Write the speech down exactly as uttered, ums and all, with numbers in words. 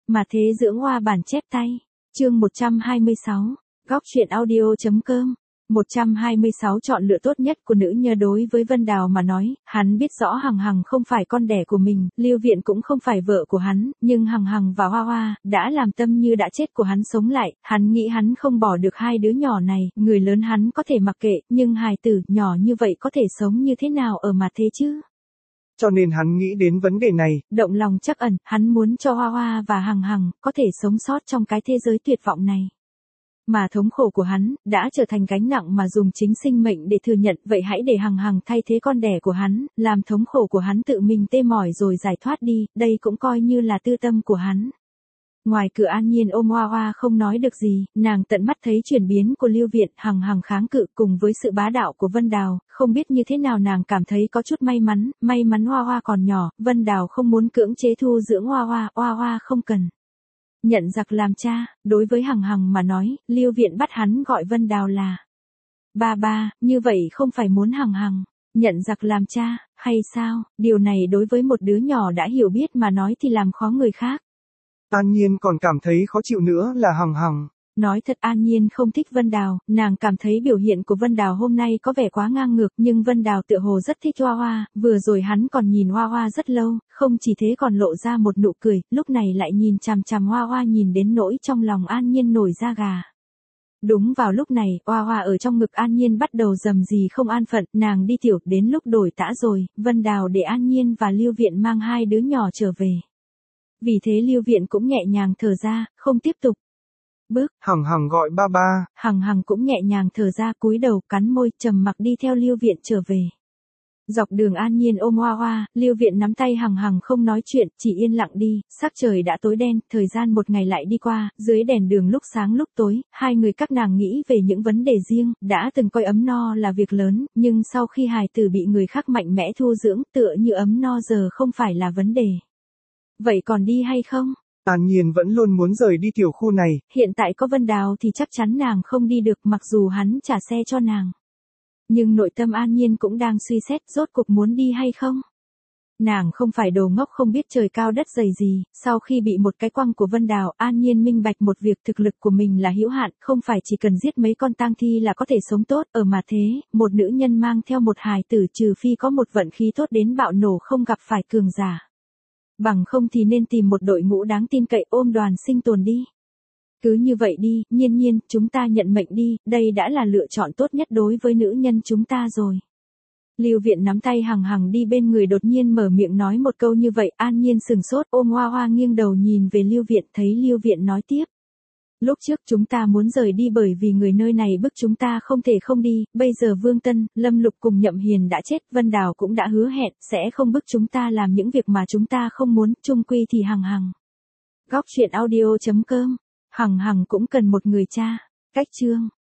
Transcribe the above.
Mà thế dưỡng hoa bản chép tay. Chương một trăm hai mươi sáu. Góc truyện audio.com. một trăm hai mươi sáu chọn lựa tốt nhất của nữ nhân đối với Vân Đào mà nói, hắn biết rõ Hằng Hằng không phải con đẻ của mình, Lưu Viện cũng không phải vợ của hắn, nhưng Hằng Hằng và Hoa Hoa đã làm tâm như đã chết của hắn sống lại, hắn nghĩ hắn không bỏ được hai đứa nhỏ này, người lớn hắn có thể mặc kệ, nhưng hài tử nhỏ như vậy có thể sống như thế nào ở mà thế chứ? Cho nên hắn nghĩ đến vấn đề này. Động lòng trắc ẩn, hắn muốn cho Hoa Hoa và Hằng Hằng có thể sống sót trong cái thế giới tuyệt vọng này. Mà thống khổ của hắn đã trở thành gánh nặng mà dùng chính sinh mệnh để thừa nhận, vậy hãy để Hằng Hằng thay thế con đẻ của hắn, làm thống khổ của hắn tự mình tê mỏi rồi giải thoát đi, đây cũng coi như là tư tâm của hắn. Ngoài cửa An Nhiên ôm Hoa Hoa không nói được gì, nàng tận mắt thấy chuyển biến của Lưu Viện, Hằng Hằng kháng cự cùng với sự bá đạo của Vân Đào, không biết như thế nào nàng cảm thấy có chút may mắn, may mắn Hoa Hoa còn nhỏ, Vân Đào không muốn cưỡng chế thu dưỡng Hoa Hoa, Hoa Hoa không cần. Nhận giặc làm cha, đối với Hằng Hằng mà nói, Lưu Viện bắt hắn gọi Vân Đào là ba ba, như vậy không phải muốn Hằng Hằng nhận giặc làm cha, hay sao? Điều này đối với một đứa nhỏ đã hiểu biết mà nói thì làm khó người khác. An Nhiên còn cảm thấy khó chịu nữa là Hằng Hằng. Nói thật An Nhiên không thích Vân Đào, nàng cảm thấy biểu hiện của Vân Đào hôm nay có vẻ quá ngang ngược, nhưng Vân Đào tựa hồ rất thích Hoa Hoa, vừa rồi hắn còn nhìn Hoa Hoa rất lâu, không chỉ thế còn lộ ra một nụ cười, lúc này lại nhìn chằm chằm Hoa Hoa nhìn đến nỗi trong lòng An Nhiên nổi da gà. Đúng vào lúc này, Hoa Hoa ở trong ngực An Nhiên bắt đầu rầm rì không an phận, nàng đi tiểu, đến lúc đổi tã rồi, Vân Đào để An Nhiên và Lưu Viện mang hai đứa nhỏ trở về. Vì thế Lưu Viện cũng nhẹ nhàng thở ra, không tiếp tục. Bước. Hằng Hằng gọi ba ba. Hằng Hằng cũng nhẹ nhàng thở ra, cúi đầu cắn môi, trầm mặc đi theo Lưu Viện trở về. Dọc đường An Nhiên ôm Hoa Hoa, Lưu Viện nắm tay Hằng Hằng không nói chuyện, chỉ yên lặng đi, sắc trời đã tối đen, thời gian một ngày lại đi qua, dưới đèn đường lúc sáng lúc tối, hai người các nàng nghĩ về những vấn đề riêng, đã từng coi ấm no là việc lớn, nhưng sau khi hài tử bị người khác mạnh mẽ thu dưỡng, tựa như ấm no giờ không phải là vấn đề. Vậy còn đi hay không? An Nhiên vẫn luôn muốn rời đi tiểu khu này. Hiện tại có Vân Đào thì chắc chắn nàng không đi được mặc dù hắn trả xe cho nàng. Nhưng nội tâm An Nhiên cũng đang suy xét rốt cuộc muốn đi hay không. Nàng không phải đồ ngốc không biết trời cao đất dày gì, sau khi bị một cái quăng của Vân Đào, An Nhiên minh bạch một việc thực lực của mình là hữu hạn, không phải chỉ cần giết mấy con tang thi là có thể sống tốt, ở mà thế, một nữ nhân mang theo một hài tử trừ phi có một vận khí tốt đến bạo nổ không gặp phải cường giả. Bằng không thì nên tìm một đội ngũ đáng tin cậy ôm đoàn sinh tồn đi. Cứ như vậy đi, Nhiên Nhiên, chúng ta nhận mệnh đi, đây đã là lựa chọn tốt nhất đối với nữ nhân chúng ta rồi. Lưu Viện nắm tay Hằng Hằng đi bên người đột nhiên mở miệng nói một câu như vậy, An Nhiên sừng sốt ôm Hoa Hoa nghiêng đầu nhìn về Lưu Viện, thấy Lưu Viện nói tiếp. Lúc trước chúng ta muốn rời đi bởi vì người nơi này bức chúng ta không thể không đi, bây giờ Vương Tân, Lâm Lục cùng Nhậm Hiền đã chết, Vân Đào cũng đã hứa hẹn, sẽ không bức chúng ta làm những việc mà chúng ta không muốn, chung quy thì Hằng Hằng. Góc truyện audio.com. Hằng Hằng cũng cần một người cha. Cách chương.